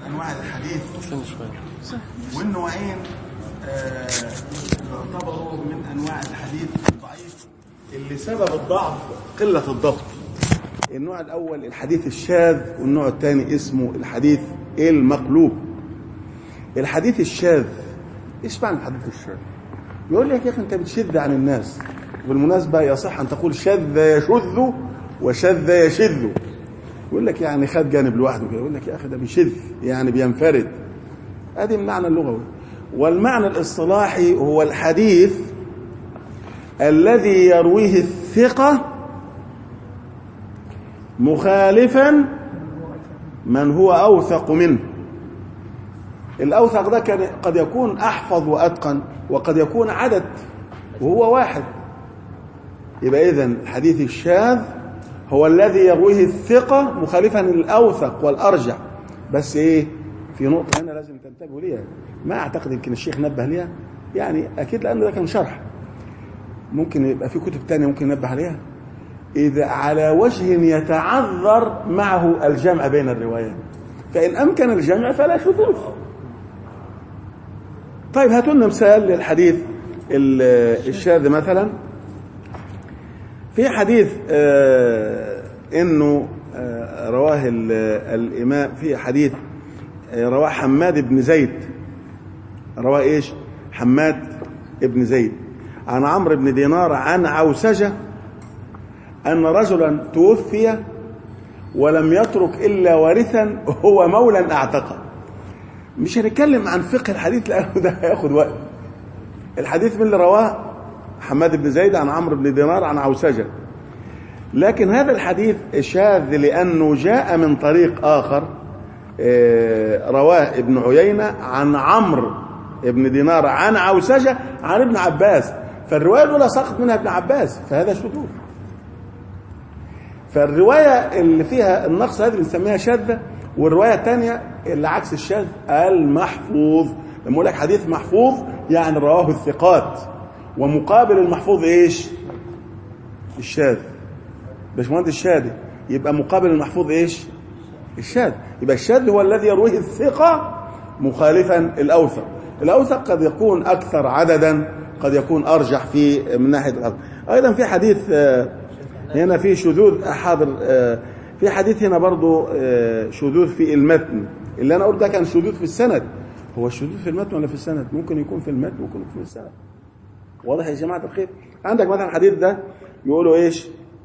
انواع الحديث والنوعين يعتبروا من انواع الحديث الضعيف اللي سبب الضعف قلة الضبط. النوع الاول الحديث الشاذ، والنوع الثاني اسمه الحديث المقلوب. الحديث الشاذ، ايش معنى الحديث الشاذ؟ يقول لك يا اخي انت بتشذ عن الناس. بالمناسبة يصح ان تقول شذ يشذ وشذ يشذ. يقول لك يعني خد جانب لوحده كده، يقول لك يا اخي ده بيشذ يعني بينفرد. ادي المعنى اللغوي. والمعنى الاصطلاحي هو الحديث الذي يرويه الثقة مخالفا من هو اوثق منه. الاوثق ده كان قد يكون احفظ واتقن، وقد يكون عدد وهو واحد. يبقى اذن الحديث الشاذ هو الذي يرويه الثقة مخالفا للأوثق والأرجح. بس إيه، في نقطة هنا لازم تنتبهوا ليها، ما أعتقد يمكن الشيخ نبه ليها، يعني أكيد لأنه ده كان شرح، ممكن يبقى في كتب تانية ممكن ننبه عليها. إذا على وجه يتعذر معه الجمع بين الروايات، فإن أمكن الجمع فلا شذوذ. طيب هاتوا لنا مثال للحديث الشاذ. مثلا في حديث انه رواه الامام، في حديث رواه حماد بن زيد. رواه ايش؟ حماد بن زيد عن عمرو بن دينار عن عوسجة ان رجلا توفي ولم يترك الا وارثا هو مولى اعتقه. مش هنتكلم عن فقه الحديث لانه ده هياخد وقت. الحديث من اللي رواه حماد بن زيد عن عمرو بن دينار عن عوسجة. لكن هذا الحديث شاذ لأنه جاء من طريق آخر رواه ابن عيينة عن عمرو بن دينار عن عوسجة عن ابن عباس، فالرواية الأولى سقط منها ابن عباس، فهذا شذوذ. فالرواية اللي فيها النقص هذه بنسميها شاذة، والرواية الثانية اللي عكس الشاذ المحفوظ. لما يقول لك حديث محفوظ يعني رواه الثقات، ومقابل المحفوظ ايش؟ الشاذ. باشمهندس الشاذ، يبقى مقابل المحفوظ ايش؟ الشاذ. يبقى الشاذ هو الذي يرويه الثقة مخالفا الاوثق. الاوثق قد يكون اكثر عددا، قد يكون ارجح في من ناحيه الأرض. ايضا في حديث هنا في شذوذ حاضر، في حديث هنا برضو شذوذ في المتن. اللي انا قلت ده كان شذوذ في السند. هو الشذوذ في المتن ولا في السند؟ ممكن يكون في المتن ممكن يكون في السند. واضح يا جماعة الخير؟ عندك مثلا الحديث ده يقولوا ايش؟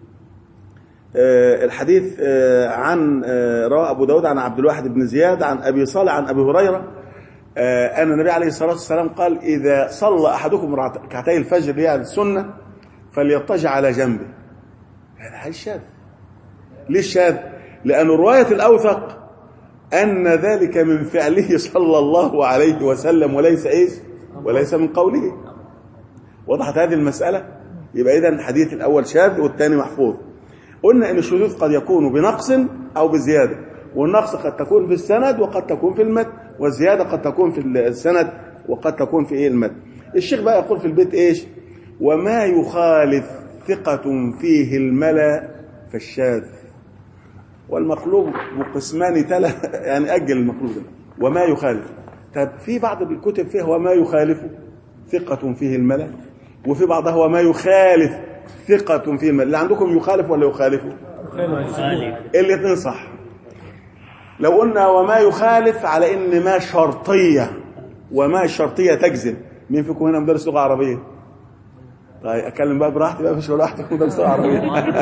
الحديث عن رواه ابو داود عن عبد الواحد بن زياد عن ابي صالح عن ابي هريرة ان النبي عليه الصلاة والسلام قال: اذا صلى احدكم ركعتي الفجر هي السنة فليضطجع على جنبه. هذا شاذ. ليه شاذ؟ لأن رواية الأوثق أن ذلك من فعله صلى الله عليه وسلم وليس ايش؟ وليس من قوله. وضحت هذه المسألة؟ يبقى إذن الحديث الأول شاذ والثاني محفوظ. قلنا إن الشذوذ قد يكون بنقص أو بزيادة، والنقص قد تكون في السند وقد تكون في المتن، والزيادة قد تكون في السند وقد تكون في المتن. الشيخ بقى يقول في البيت إيش؟ وما يخالف ثقة فيه الملا فالشاذ. والمقلوب بقسمان يعني أجل المقلوب ده. وما يخالف. طب في بعض الكتب فيه وما يخالف ثقة فيه الملا، وفي بعضها وما يخالف ثقة فيه الملا. اللي عندكم يخالف ولا يخالفه؟ الاثنين صح. لو قلنا وما يخالف على ان ما شرطية، وما الشرطية تجزم. مين فيكم هنا مدرس لغة عربية؟ طيب اتكلم بقى براحتي بقى، مش براحتك مدرس لغة عربية.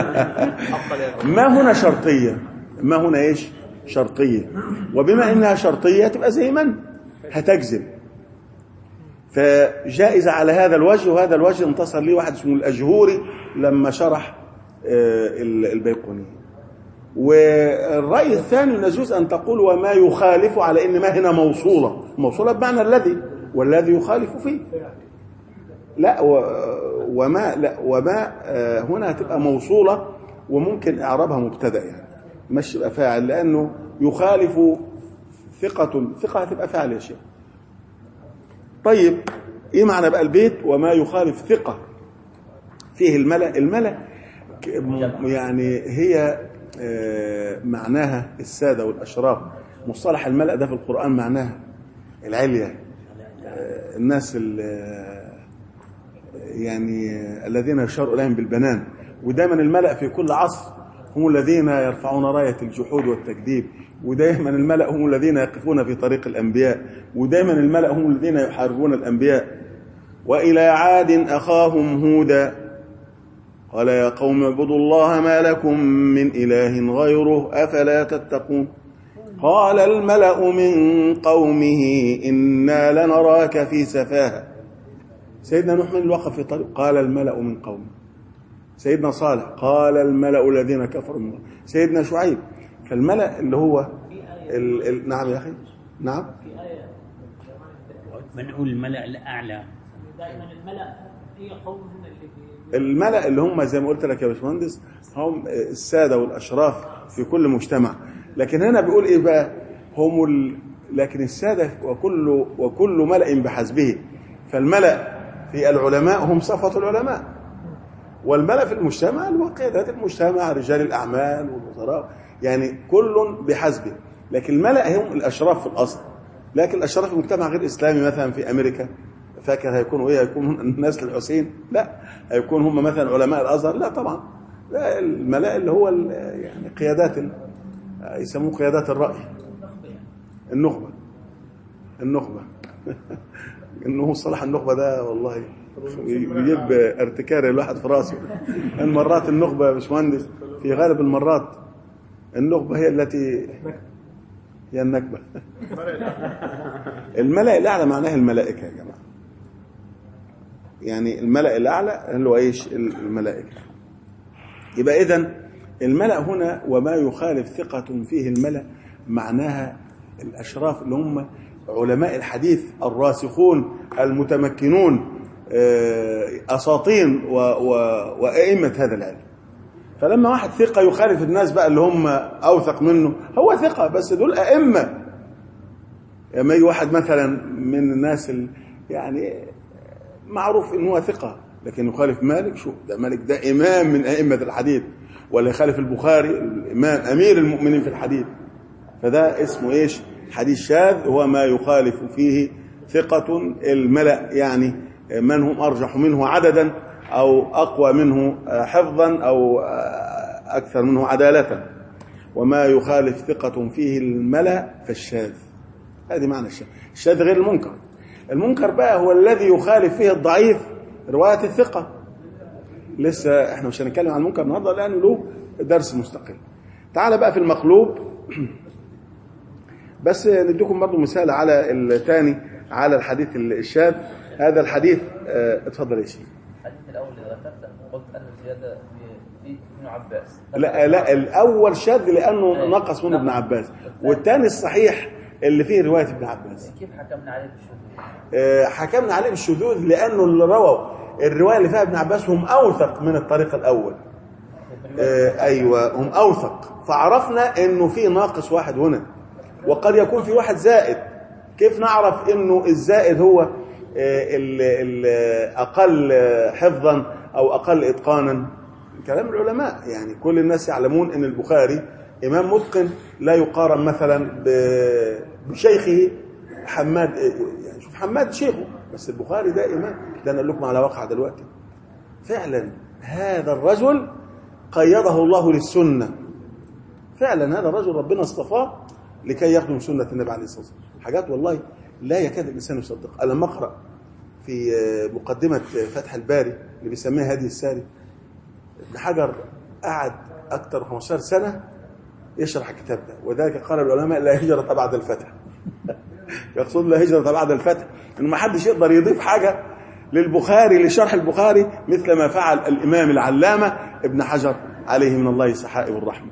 ما هنا شرطية، ما هنا ايش؟ شرطية. وبما انها شرطية تبقى زي من هتجزم، فجائزة على هذا الوجه. وهذا الوجه انتصر ليه واحد اسمه الأجهوري لما شرح البيقوني. والرأي الثاني يجوز أن تقول وما يخالف على إن ما هنا موصولة بمعنى الذي، والذي يخالف فيه. لا وما هنا هتبقى موصولة، وممكن إعرابها مبتدأ يعني مش يبقى فاعل، لأنه يخالف ثقة هتبقى فاعل يا شيخ. طيب ايه معنى بقى البيت وما يخالف ثقة فيه الملأ؟ الملأ يعني هي معناها السادة والأشراف، مصطلح الملأ ده في القرآن معناه العليا، الناس يعني الذين يشار إليهم بالبنان. ودايما الملأ في كل عصر هم الذين يرفعون راية الجحود والتكذيب، ودايما الملأ هم الذين يقفون في طريق الأنبياء، ودايما الملأ هم الذين يحاربون الأنبياء. وإلى عاد أخاهم هودا قال يا قوم اعبدوا الله ما لكم من إله غيره أفلا تتقون. قال الملأ من قومه إنا لنراك في سفاهة. سيدنا نوح من الوقف في طريق قال الملأ من قومه. سيدنا صالح قال الملأ الذين كفروا من قومه. سيدنا شعيب. فالملأ اللي هو نعم يا أخي نعم بنقول الملأ الأعلى. دائما الملأ هي قوم الملأ اللي هم زي ما قلت لك يا باشمهندس هم السادة والأشراف في كل مجتمع. لكن هنا بيقول إيه بقى هم لكن السادة وكل ملأ بحسبه. فالملأ في العلماء هم صفة العلماء، والملأ في المجتمع وقيادات المجتمع رجال الأعمال والوزراء، يعني كل بحسبه. لكن الملأ هم الأشراف في الأصل. لكن الأشراف في المجتمع غير إسلامي مثلا في أمريكا فاكر هيكونوا ايه؟ هيكونوا الناس الحسين؟ لا. هيكون هم مثلا علماء الازهر؟ لا طبعا. لا، الملاء اللي هو يعني قيادات يسموه قيادات الراي، النخبه انه صلاح النخبه ده والله بيجيب ارتكاري الواحد في راسه. المرات النخبه يا باشمهندس في غالب المرات النخبه هي التي هي النكبه. الملأ الاعلى معناه الملائكه يا جماعه، يعني الملأ الأعلى اللي هو إيش؟ الملائكة. يبقى إذن الملأ هنا وما يخالف ثقة فيه الملأ معناها الأشراف اللي هم علماء الحديث الراسخون المتمكنون أساطين وأئمة هذا العلم. فلما واحد ثقة يخالف الناس بقى اللي هم أوثق منه، هو ثقة بس دول أئمة. لما يجي واحد مثلا من الناس يعني معروف إنه هو ثقة لكن يخالف مالك، شو ده؟ مالك ده إمام من أئمة الحديث، ولا يخالف البخاري الإمام أمير المؤمنين في الحديث، فده اسمه إيش؟ حديث شاذ، هو ما يخالف فيه ثقة الملأ، يعني من هم أرجح منه عددا أو أقوى منه حفظا أو أكثر منه عدالة. وما يخالف ثقة فيه الملأ فالشاذ. هذه معنى الشاذ. الشاذ غير المنكر. المنكر بقى هو الذي يخالف فيه الضعيف رواية الثقة. لسه احنا مش هنتكلم عن المنكر النهارده لأنه له درس مستقل. تعال بقى في المقلوب. بس نديكم برضو مثال على الثاني، على الحديث الشاذ. هذا الحديث اتفضل يا شيخ. الحديث الأول اللي ذكرته قلت أن الزيادة في ابن عباس. لا الأول شاذ لأنه نقص منه ابن عباس، والثاني الصحيح اللي فيه رواية ابن عباس. كيف حكمنا عليه بالشذوذ؟ حكمنا عليه بالشذوذ لأنه اللي رووا الرواية اللي فيها ابن عباس هم أوثق من الطريق الأول. أيوة هم أوثق، فعرفنا إنه في ناقص واحد هنا، وقد يكون في واحد زائد. كيف نعرف إنه الزائد هو الأقل حفظا أو أقل إتقانا؟ كلام العلماء، يعني كل الناس يعلمون إن البخاري إمام متقن لا يقارن مثلا بشيخه حماد. يعني شوف حماد شيخه، بس البخاري ده إمام. ده أنا أقول لكم على واقع دلوقتي فعلا هذا الرجل قيده الله للسنة. فعلا هذا الرجل ربنا اصطفاه لكي يخدم سنة النبي عليه الصلاة والسلام. حاجات والله لا يكاد الإنسان يصدق. أنا لما أقرأ في مقدمة فتح الباري اللي بيسميها هدي الساري، ابن حجر قعد أكثر من 15 سنة يشرح الكتاب ده، وذلك قال العلماء لا هجرة بعد الفتح. يقصد لا هجرة بعد الفتح، إنه ما حدش يقدر يضيف حاجة للبخاري لشرح البخاري مثل ما فعل الإمام العلامة ابن حجر عليه من الله سحائب الرحمة.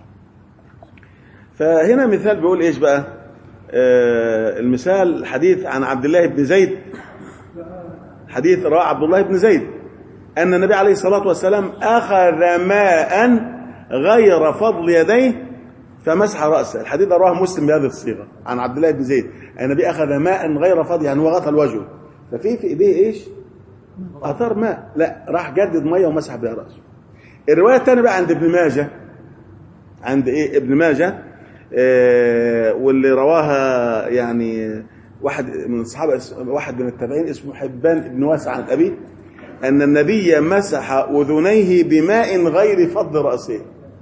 فهنا مثال بيقول إيش بقى؟ المثال حديث عن عبد الله بن زيد، حديث رواه عبد الله بن زيد أن النبي عليه الصلاة والسلام أخذ ماء غير فضل يديه فمسح رأسه. الحديث ده رواه مسلم بهذه الصيغة عن عبد الله بن زيد. النبي أخذ ماء غير فضل، يعني هو غسل وجهه، ففي إيديه إيش؟ أثر ماء، لا راح جدد مية ومسح بها رأسه. الرواية الثانية بقى عند ابن ماجه، عند إيه؟ ابن ماجه واللي رواها يعني واحد من الصحابة، واحد من التابعين اسمه حبان بن واسع عن أبيه أن النبي مسح أذنيه بماء غير فض رأسه.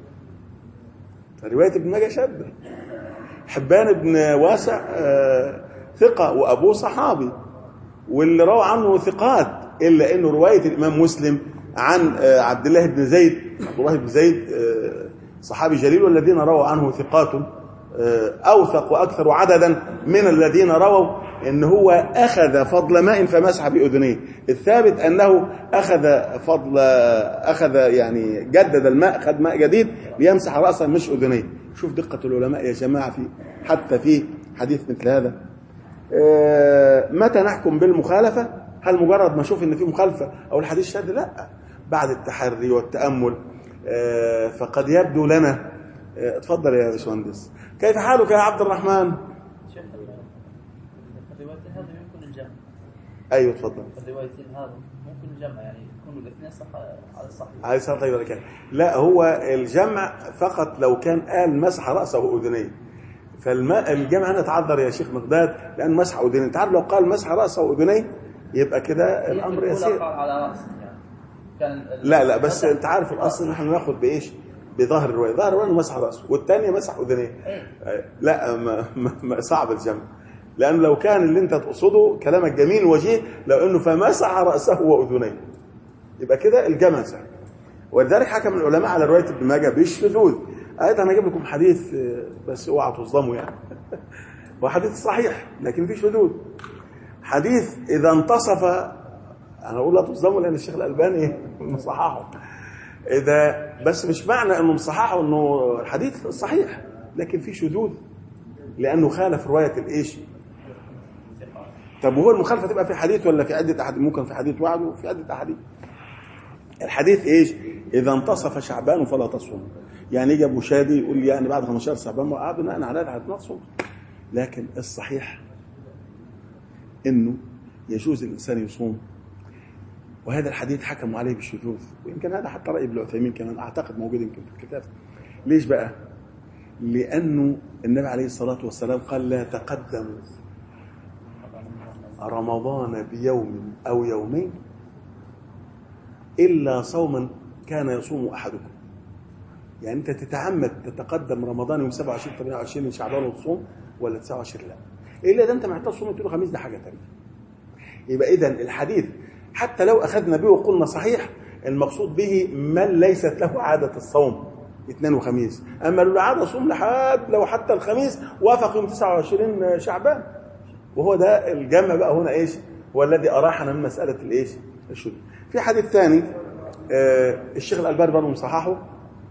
رواية ابن ماجه شد. حبان بن واسع ثقة وأبوه صحابي، واللي روى عنه ثقات، إلا أنه رواية الإمام مسلم عن عبد الله بن زيد صحابي جليل، والذين رووا عنه ثقات أوثق وأكثر عددا من الذين رووا إن هو أخذ فضل ماء فمسح بأذنيه. الثابت أنه أخذ يعني جدد الماء، أخذ ماء جديد ليمسح رأسه مش أذنيه. شوف دقة العلماء يا جماعة حتى في حديث مثل هذا. متى نحكم بالمخالفة؟ هل مجرد ما أشوف إن في مخالفة أو الحديث شاذ؟ لا، بعد التحري والتأمل فقد يبدو لنا. اتفضل يا باشمهندس. كيف حالك يا عبد الرحمن؟ الروايتين هذا يمكن الجمع. ايوه اتفضل. الروايتين هذا ممكن الجمع، يعني يكونوا الاثنين صح على الصحيح. عليه الصلاه والسلام. لا، هو الجمع فقط لو كان قال مسح راسه واذنيه، فالجمع هنا تعذر يا شيخ مقداد، لان مسح اذنيه. انت عارف لو قال مسح راسه واذنيه يبقى كده الامر يسير. على راسه يعني كان لا بس انت عارف الاصل نحن ناخذ بايش؟ بظاهر الروايه. ظاهر الروايه مسح راسه والثانيه مسح اذنيه. لا ما صعب الجمع، لان لو كان اللي انت تقصده كلامك جميل وجيه لو انه فمسح راسه واذنيه يبقى كده الجمع سهل. ولذلك حكم العلماء على روايه ابن ماجه بالشذوذ. ايضا انا اجيب لكم حديث بس اوعوا تصدموا يعني هو حديث صحيح لكن فيه شذوذ. حديث اذا انتصف، انا اقول لا تصدموا لان الشيخ الالباني مصححه، إذا بس مش معنى أنه مصححه أنه الحديث صحيح، لكن في شذوذ لأنه خالف رواية الإيش. طب وهو المخالفة تبقى في حديث ولا في عدة أحاديث؟ ممكن في حديث واحد وفي عدة أحاديث. الحديث إيش؟ إذا انتصف شعبان فلا تصوم. يعني يجي أبو شادي يقول لي يعني بعد 15 شعبان بناء على هذا نصوم. لكن الصحيح إنه يجوز الإنسان يصوم، وهذا الحديث حكموا عليه بالشذوذ، ويمكن هذا حتى رأي ابن عثيمين كمان أعتقد موجود يمكن في الكتاب. ليش بقى؟ لأنه النبي عليه الصلاة والسلام قال لا تقدموا رمضان بيوم أو يومين إلا صوما كان يصوم أحدكم. يعني أنت تتعمد تتقدم رمضان يوم 27 28 من شعبان وتصوم، ولا 29 لا، إلا إذا أنت محتاج تصوم وتقول خميس، ده حاجة ثانية. يبقى إذن الحديث حتى لو أخذنا به وقلنا صحيح، المقصود به من ليست له عادة الصوم اثنين وخميس، أما له عادة صوم لحد لو حتى الخميس وافق يوم 29 شعبان، وهو ده الجمع بقى هنا إيش، والذي أراحنا من مسألة الإيش الشذوذ. في حديث ثاني الشيخ الألباني برضه مصححه،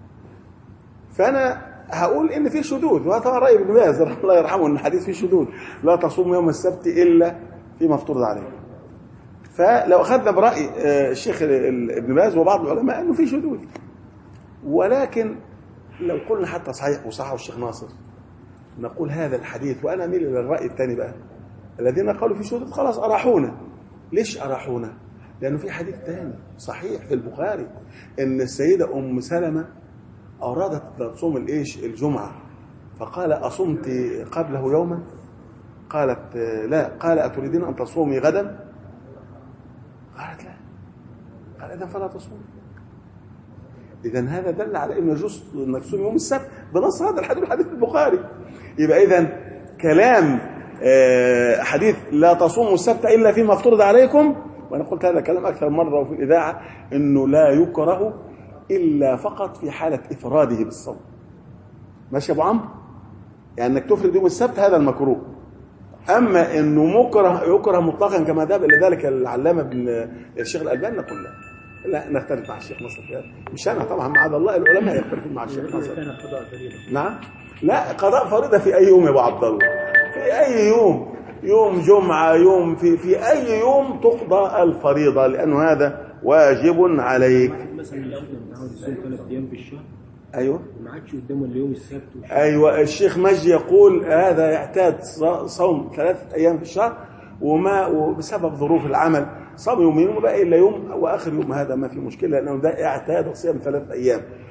فأنا هقول إن في شذوذ، وهذا رأي ابن باز الله يرحمه إن الحديث فيه شذوذ، لا تصوم يوم السبت إلا فيما افترض عليه. فلو أخذنا برأي الشيخ ابن باز وبعض العلماء أنه في شذوذ، ولكن لو قلنا حتى صحيح وصححه الشيخ ناصر نقول هذا الحديث، وأنا أميل إلى الرأي الثاني بقى، الذين قالوا في شذوذ خلاص أراحونا. ليش أراحونا؟ لأنه في حديث ثاني صحيح في البخاري إن السيدة أم سلمة أرادت تصوم الإيش الجمعة، فقال أصمت قبله يوما؟ قالت لا. قال أتريدين أن تصومي غدا؟ قالت لا. قال إذن فلا تصوم. إذن هذا دل على أنه يجوز أنك تصوم يوم السبت بنص هذا الحديث، حديث البخاري. يبقى إذن كلام حديث لا تصوموا السبت إلا فيما افترض عليكم، وأنا قلت هذا كلام أكثر مرة وفي الإذاعة، أنه لا يكره إلا فقط في حالة إفراده بالصوم. ماشي يا أبو عمرو؟ يعني أنك تفرد يوم السبت هذا المكروه. أما أنه يكره مطلقا كما ذهب إلى ذلك العلامة ابن الشيخ الألباني، نقول لا نختلف مع الشيخ ناصر في هذا. مش أنا طبعا، معاذ الله العلماء يختلفون مع الشيخ ناصر. نعم، لا قضاء فريضة في أي يوم يا أبو عبد الله، في أي يوم، يوم جمعة، يوم في أي يوم تقضى الفريضة، لأنه هذا واجب عليك. مثلا لو متعود يصوم 3 أيام في الشهر، ايوه ما عادش قدامه اليوم السبت ايوه. الشيخ مجدي يقول هذا يعتاد صوم 3 ايام في الشهر، وبسبب ظروف العمل صام يومين وبقى الا يوم واخر يوم، هذا ما في مشكله لانه ده اعتاد صيام 3 ايام.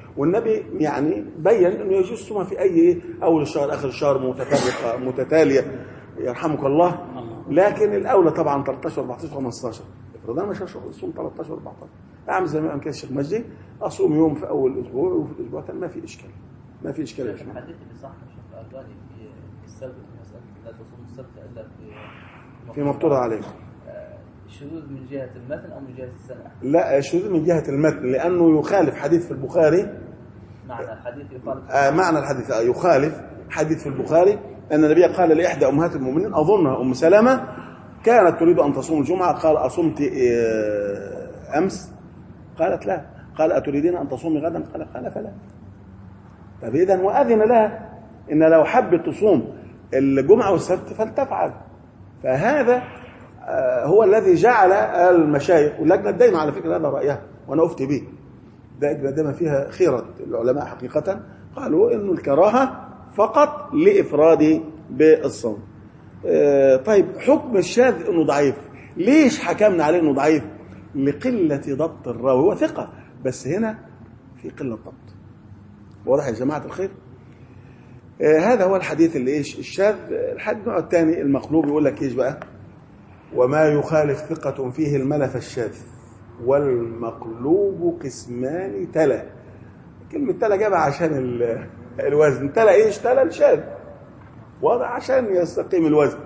والنبي يعني بين انه يجوز صومها في اي اول الشهر اخر الشهر متفرقه متتاليه يرحمك الله، لكن الاولى طبعا 13 14 15. افرض انا مش هصوم 13 14 اعمل زي ما قال كده الشيخ مجدي، اصوم يوم في اول الاسبوع وفي الاسبوع الثاني، ما في اشكال ما في اشكال. الحديث اللي صح الشيخ الألباني في السبت، في مسألة لا تصوم السبت إلا في مفترض عليه شذوذ من جهة المتن أو من جهة السنة؟ لا، شذوذ من جهة المتن، لأنه يخالف حديث في البخاري. معنى الحديث يخالف معنى الحديث يخالف حديث في البخاري أن النبي قال لإحدى أمهات المؤمنين أظنها أم سلمة كانت تريد أن تصوم الجمعة، قال أصمت أمس؟ قالت لا. قال أتريدين أن تصومي غدا؟ قال فلا. طب إذن وأذن لها إن لو حبت تصوم الجمعة والسبت فلتفعل. فهذا هو الذي جعل المشايخ واللجنة الدائمة على فكرة هذا رأيها وأنا أفتي به، اللجنة الدائمة فيها خيرة العلماء حقيقة، قالوا إنه الكراهة فقط لإفراد بالصوم. طيب حكم الشاذ إنه ضعيف، ليش حكمنا عليه إنه ضعيف؟ لقلة ضبط الراوي، هو ثقة بس هنا في قلة ضبط. واضح يا جماعة الخير؟ هذا هو الحديث اللي إيش الشاذ. الحديث النوع الثاني المقلوب يقول لك إيش بقى؟ وما يخالف ثقة فيه الملف الشاذ والمقلوب قسمان تلا. كلمة تلا جابها عشان الوزن، تلا إيش؟ تلا الشاذ، وضع عشان يستقيم الوزن.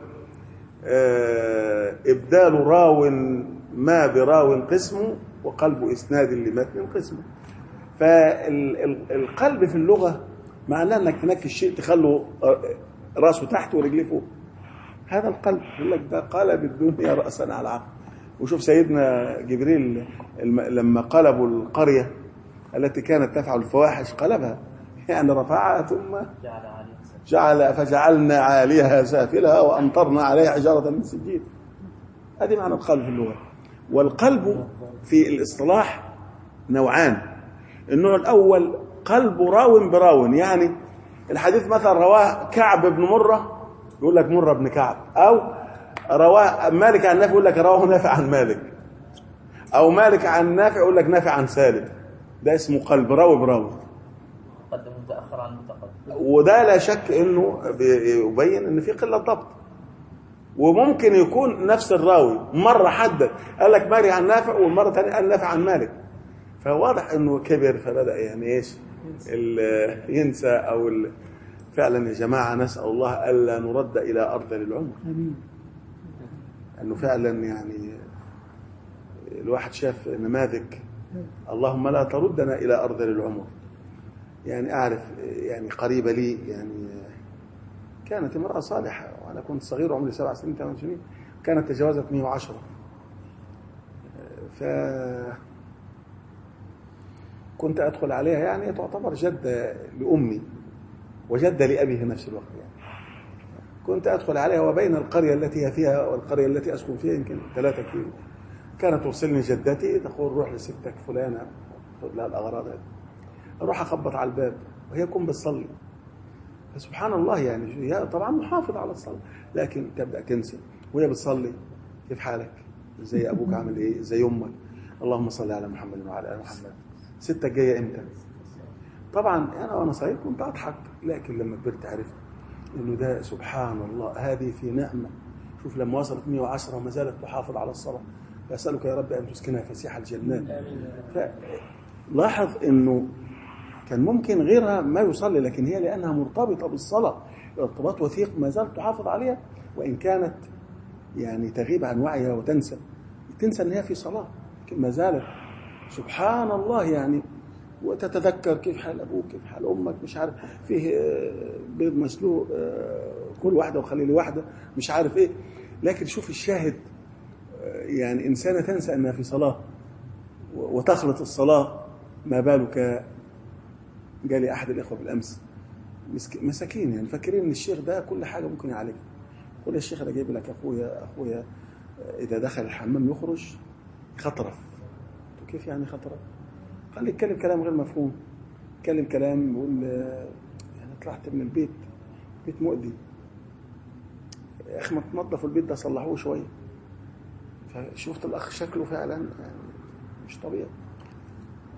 إبدال راو ما براو قسمه وقلب إسناد لمتن قسمه. فالقلب في اللغة معناه أنك تنكي الشيء تخلوا راسه تحت ورجليه فوق، هذا القلب. يقول لك ده قلب الدنيا رأسا على عقب. وشوف سيدنا جبريل لما قلبوا القرية التي كانت تفعل الفواحش قلبها، يعني رفعها ثم فجعلنا عاليها سافلها وأمطرنا عليها حجارة من سجيل. هذه معنى القلب في اللغة. والقلب في الاصطلاح نوعان. النوع الأول قلب راو براو، يعني الحديث مثلا رواه كعب بن مرة يقول لك مرة بن كعب، أو رواه مالك عن نافع يقول لك رواه نافع عن مالك، أو مالك عن نافع يقول لك نافع عن سالم. ده اسمه قلب راو براو، مقدم متأخر عن متقدم. وده لا شك انه يبين ان في قله ضبط. وممكن يكون نفس الراوي مره حدد قال لك مالك عن نافع والمره الثانيه قال نافع عن مالك، فواضح انه كبر فبدا يعني ايش ينسى او فعلا يا جماعه نسال الله الا نرد الى ارذل العمر. انه فعلا يعني الواحد شاف نماذج، اللهم لا تردنا الى ارذل العمر. يعني أعرف يعني قريبة لي يعني كانت امرأة صالحة وأنا كنت صغير عمري 7 سنين 8 سنين، كانت تجاوزت 110. كنت أدخل عليها، يعني تعتبر جدة لأمي وجدة لأبي في نفس الوقت. يعني كنت أدخل عليها وبين القرية التي هي فيها والقرية التي أسكن فيها يمكن 3 كيلو. كانت توصلني جدتي تقول روح لستك فلانة خذ لها الأغراض هذه، اروح اخبط على الباب وهي تكون بتصلي. فسبحان الله يعني هي طبعا محافظه على الصلاه لكن تبدا تنسى وهي بتصلي. كيف حالك؟ زي ابوك عامل ايه؟ زي امك؟ اللهم صل على محمد وعلى ال محمد. ستك جايه امتى؟ طبعا انا وانا صغير كنت اضحك، لكن لما كبرت عرفت انه ده سبحان الله هذه في نعمه. شوف لما وصلت 110 وما زالت تحافظ على الصلاه. فاسالك يا رب ان تسكنها فسيح الجنات. فلاحظ انه كان ممكن غيرها ما يصلي، لكن هي لأنها مرتبطة بالصلاة ارتباط وثيق ما زالت تحافظ عليها، وإن كانت يعني تغيب عن وعيها وتنسى أن هي في صلاة، ما زالت سبحان الله يعني. وتتذكر كيف حال أبوك كيف حال أمك، مش عارف فيه بيض مسلوق كل واحدة وخلي لي واحدة مش عارف إيه. لكن شوف الشاهد، يعني إنسانة تنسى أنها في صلاة وتخلط الصلاة. ما بالك؟ جالي أحد الإخوة بالأمس مساكين يعني فاكرين ان الشيخ ده كل حاجة ممكن يعالجها. كل الشيخ ده جايب لك أخويا إذا دخل الحمام يخرج خطرف. كيف يعني خطرف؟ خلي يتكلم كلام غير مفهوم، يتكلم كلام يقول يعني طلعت من البيت بيت مؤذي يا أخي، ما تنظفوا البيت ده صلحوه شوية. فشفت الأخ شكله فعلا يعني مش طبيعي.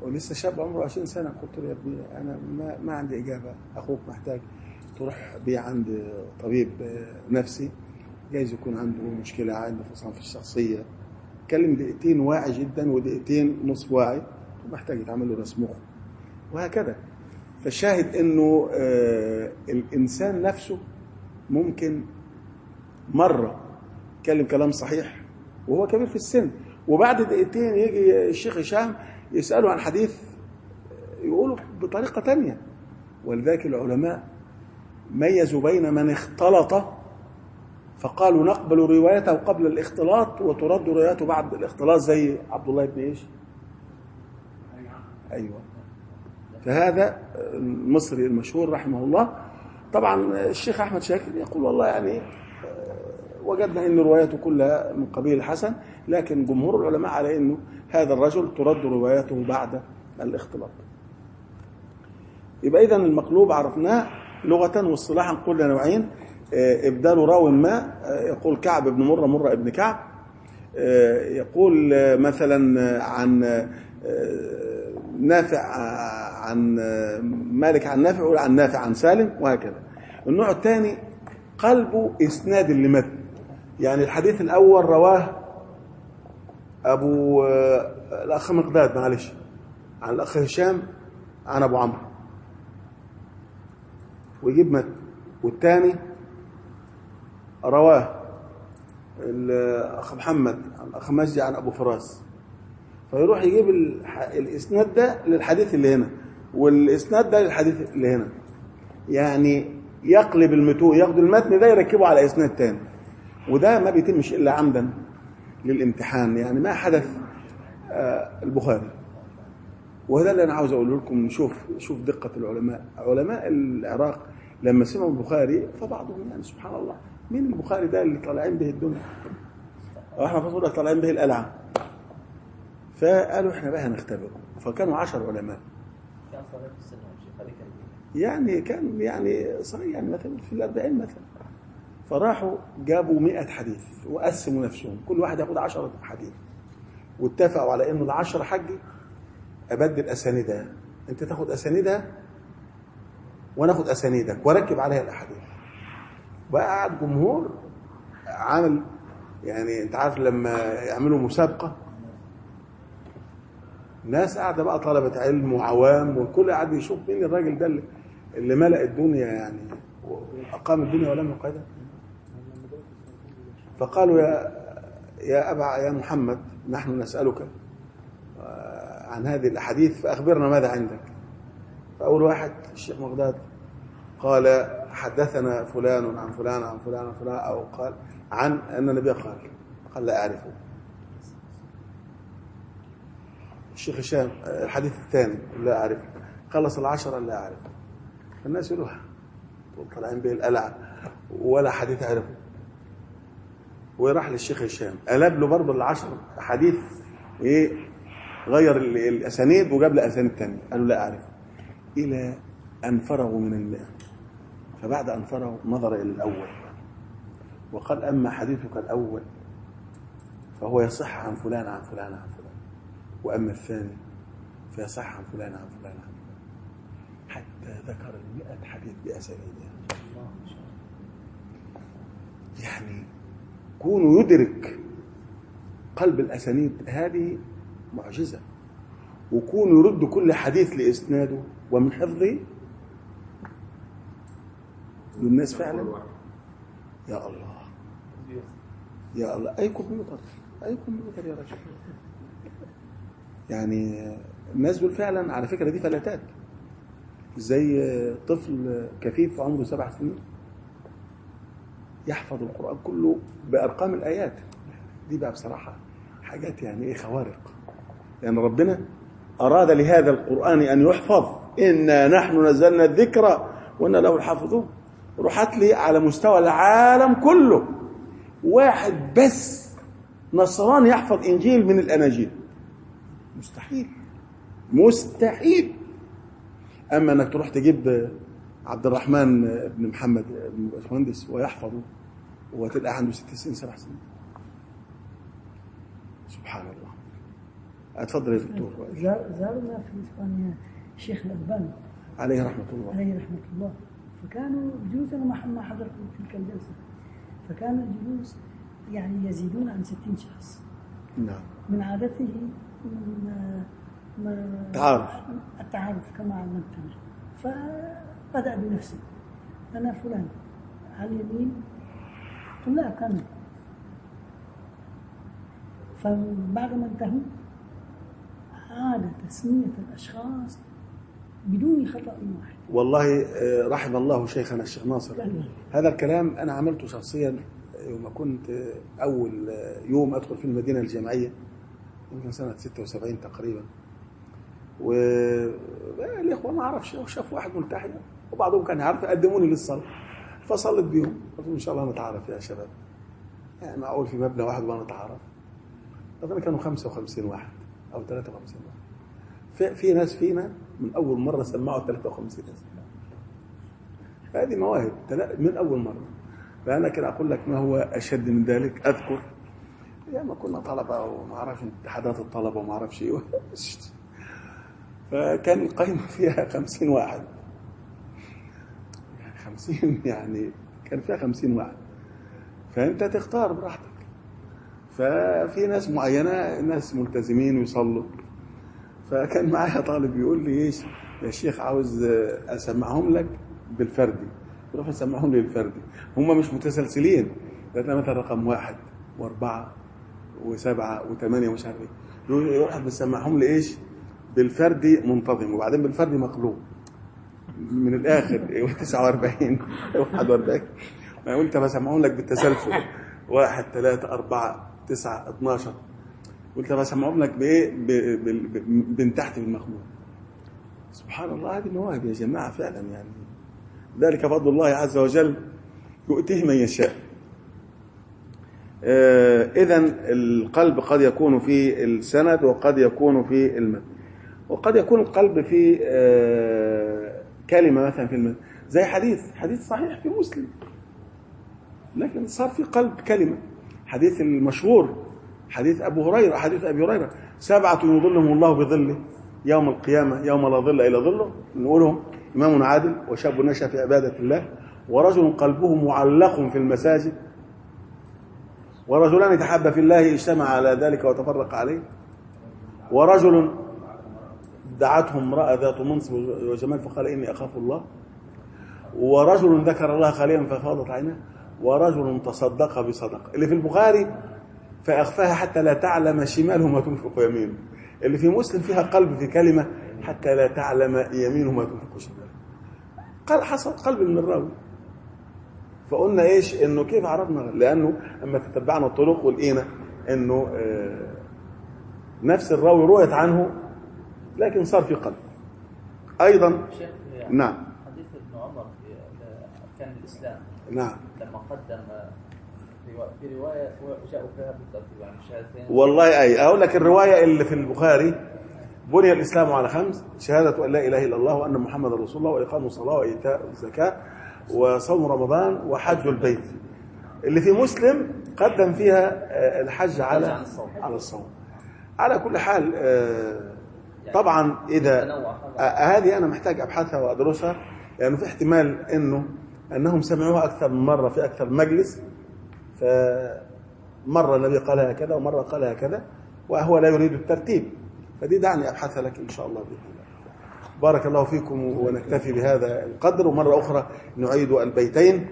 ولسه شاب عمره 20 سنة. قلت له يا ابني أنا ما عندي إجابة، أخوك محتاج تروح بيه عند طبيب نفسي، جايز يكون عنده مشكلة عنده انفصام في الشخصية. كلم دقيقتين واعي جدا ودقيقتين نصف واعي، ومحتاج يتعمل له رسم مخ وهكذا. فالشاهد انه الانسان نفسه ممكن مرة يتكلم كلام صحيح وهو كبير في السن، وبعد دقيقتين يجي الشيخ هشام يسأله عن حديث يقوله بطريقة تانية. ولذلك العلماء ميزوا بين من اختلط فقالوا نقبل روايته قبل الاختلاط وترد روايته بعد الاختلاط، زي عبد الله بن ايش؟ ايوه. فهذا المصري المشهور رحمه الله. طبعا الشيخ احمد شاكر يقول والله يعني وجدنا ان روايته كلها من قبيل الحسن، لكن جمهور العلماء على انه هذا الرجل ترد روايته بعد الاختلاط. يبقى اذا المقلوب عرفناه لغة واصطلاحا قلنا نوعين: ابدال راو ما، يقول كعب بن مرة مرة ابن كعب، يقول مثلا عن نافع عن مالك عن نافع، يقول عن نافع عن سالم، وهكذا. النوع الثاني قلب اسناد لمتن، يعني الحديث الاول رواه ابو الاخ مقداد معلش عن الاخ هشام عن ابو عمرو ويجيب متن، والثاني رواه الاخ محمد عن الاخ مجدي عن ابو فراس، فيروح يجيب الاسناد ده للحديث اللي هنا والاسناد ده للحديث اللي هنا، يعني يقلب المتون، ياخد المتن ده يركبه على اسناد تاني. وده ما بيتمش الا عمدا للامتحان، يعني ما حدث البخاري. وهذا اللي انا عاوز اقوله لكم. شوف دقه العلماء، علماء العراق لما سمعوا البخاري فبعضهم يعني سبحان الله، مين البخاري ده اللي طالعين به الدنيا؟ احنا فصلنا طالعين به القلعه. فقالوا احنا بقى هنختبره، فكانوا 10 علماء. كان صغير في السن يعني كان يعني صغير، يعني مثلا في 40 مثلا. فراحوا جابوا 100 حديث وقسموا نفسهم، كل واحد ياخد 10 حديث، واتفقوا على انه ال10 حجي ابدل اسانيدها، انت تاخد اسانيدها وانا اخد اسانيدك واركب عليها الاحاديث. وقعد جمهور عامل، يعني انت عارف لما يعملوا مسابقه، ناس قاعده بقى طلبه علم وعوام، والكل قاعد يشوف مين الراجل ده اللي ملأ الدنيا يعني واقام الدنيا ولم يقعدها. فقالوا يا محمد نحن نسألك عن هذه الاحاديث فاخبرنا ماذا عندك. فاول واحد الشيخ مقداد قال حدثنا فلان عن فلان عن فلان عن فلان، او قال عن ان النبي قال لا اعرفه. الشيخ هشام الحديث الثاني لا اعرفه. خلص 10 لا اعرفه. الناس يقولوا طالعين به القلعه ولا حديث عرفه. وراح للشيخ هشام قلب له برضه ال10 حديث، ايه، غير الاسانيد وجاب له اسانيد ثانيه، قالوا لا اعرفه، الى ان فرغوا من 100. فبعد ان فرغوا نظر الى الاول وقال اما حديثك الاول فهو يصح عن فلان عن فلان عن فلان، واما الثاني فيصح عن فلان عن فلان عن فلان، حتى ذكر 100 حديث باسانيدها. يعني كونوا يدرك قلب الاسانيد هذه معجزه، وكونوا يرد كل حديث لاسناده ومن حفظه للناس فعلا. يا الله يا الله، اي كمبيوتر يا رجل. يعني الناس دول فعلا على فكره دي فلاتات، زي طفل كفيف عمره 7 سنين يحفظ القرآن كله بأرقام الآيات دي. بقى بصراحة حاجات يعني ايه، خوارق. يعني ربنا أراد لهذا القرآن أن يحفظ، إنا نحن نزلنا الذكر وإنا له الحافظون. روحت لي على مستوى العالم كله واحد بس نصراني يحفظ إنجيل من الأناجيل، مستحيل. أما أنك تروح تجيب عبد الرحمن بن محمد المهندس ويحفظه وتلقى عنده 6 سنين 7 سنين، سبحان الله. اتفضل يا دكتور. زارنا في إسبانيا الشيخ الألباني عليه رحمة الله. عليه رحمة الله. فكانوا جلوس، أنا ما حضرت تلك الجلسة، فكان الجلوس يعني يزيدون عن 60 شخص. نعم. من عادته التعارف كما علمتنا. فبدأ بنفسه، أنا فلان على اليمين، قل لا كمل. فبعد ما انتهوا عاد تسمية الأشخاص بدون خطأ واحد. والله رحم الله شيخنا الشيخ ناصر. هذا الكلام أنا عملته شخصيا يوم كنت أول يوم أدخل في المدينة الجامعية، يمكن سنة 76 تقريبا. والإخوة ما أعرفش، شافوا واحد ملتحي وبعضهم كان يعرف، يقدموني للصلاة فصلت بيهم. قلت إن شاء الله نتعرف يا شباب، يعني معقول في مبنى واحد وما نتعرف؟ أظن كانوا 55 واحد أو 53 واحد. في ناس فينا من أول مرة سمعوا 53 ناس. فهذه مواهب من أول مرة. فأنا كده أقول لك ما هو أشد من ذلك. أذكر ما كنا طلبة وما أعرفش اتحادات الطلبة وما أعرفش إيه، فكان القائمة فيها 50 واحد، 50 يعني كان فيها 50 واحد، فأنت تختار براحتك. ففي ناس معينة ناس ملتزمين ويصلوا. فكان معايا طالب يقول لي ايش يا شيخ، عاوز اسمعهم لك بالفردي. يروح يسمعهم لي بالفردي، هم مش متسلسلين، لأن مثلا رقم 1 و4 و7 و8 ومش عارف ايه، يروح بيسمعهم لي ايش بالفردي منتظم، وبعدين بالفردي مقلوب من الاخر 49 41. ما قلت بسمعهم لك بالتسلسل 1 3 4 9 12، قلت بسمعهم لك بايه من تحت بالمخلوق. سبحان الله، هذه مواهب يا جماعه فعلا، يعني ذلك فضل الله عز وجل يؤتيه من يشاء. إذن القلب قد يكون في السند وقد يكون في المتن، وقد يكون القلب في كلمة مثلا في المتن، زي حديث صحيح في مسلم، لكن صار في قلب كلمة. حديث المشهور حديث أبي هريرة 7 يظلهم الله بظله يوم القيامة يوم لا ظل إلا ظله، نقولهم إمام عادل، وشاب نشأ في عبادة الله، ورجل قلبه معلق في المساجد، ورجلان يتحابا في الله اجتمع على ذلك وتفرق عليه، ورجل دعته امرأة ذات منصب وجمال فقال إني أخاف الله، ورجل ذكر الله خاليا ففاضت عينه، ورجل تصدق بصدقة. اللي في البخاري فأخفاها حتى لا تعلم شماله ما تنفق يمينه، اللي في مسلم فيها قلب في كلمة حتى لا تعلم يمينه ما تنفق شماله. قال حصل قلب من الراوي. فقلنا ايش انه كيف عرفنا؟ لانه اما تتبعنا الطرق ولقينا انه نفس الراوي رويت عنه لكن صار في قلب ايضا. نعم. حديث ابن عمر في اركان الاسلام، نعم، لما قدم في روايه جاءوا فيها بالترتيب عن الشهادتين. والله اقول لك الروايه اللي في البخاري: بني الاسلام على 5، شهاده ان لا اله الا الله وان محمدا رسول الله واقام الصلاه وايتاء الزكاه وصوم رمضان وحج البيت. اللي في مسلم قدم فيها الحج على الصوم. على كل حال طبعا اذا هذه انا محتاج ابحثها وادرسها، لانه يعني في احتمال انهم سمعوها اكثر من مره في اكثر من مجلس، فمره النبي قالها كذا ومره قالها كذا وهو لا يريد الترتيب، فدي دعني ابحثها لك ان شاء الله باذن الله. بارك الله فيكم، ونكتفي بهذا القدر، ومرة أخرى نعيد البيتين: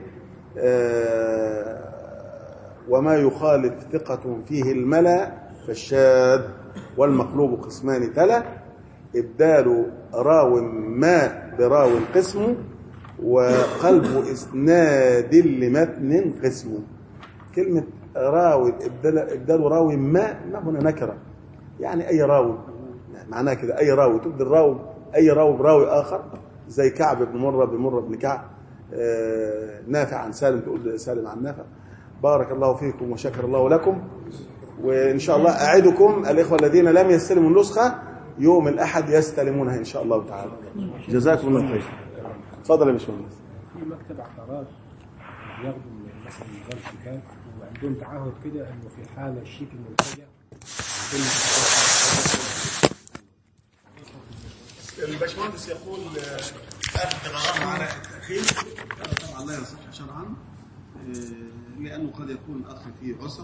وما يخالف ثقة فيه الملا فالشاذ، والمقلوب قسمان تلا، إبدال راو ما براو قسم، وقلب إسناد لمتن قسم. كلمة راوي إبدال راوي ما هنا نكرة، يعني أي راوي، معناه كده أي راوي، تبدل راوي أي راوي براوي آخر، زي كعب بن مرة بن كعب، نافع عن سالم تقول سالم عن نافع. بارك الله فيكم وشكر الله لكم، وإن شاء الله أعدكم الإخوة الذين لم يستلموا النسخة يوم الأحد يستلمونها إن شاء الله تعالى. جزاكم الله خير. تفضل يا باشمهندس. في مكتب عقارات بياخدوا مثلا نظام شيكات، وعندهم تعهد كده إنه في حالة الشيك الملتجأ الباشمهندس يقول أخذ غرامة على التأخير، هذا طبعا لا يصح شرعا، لأنه قد يكون أخ فيه عسر.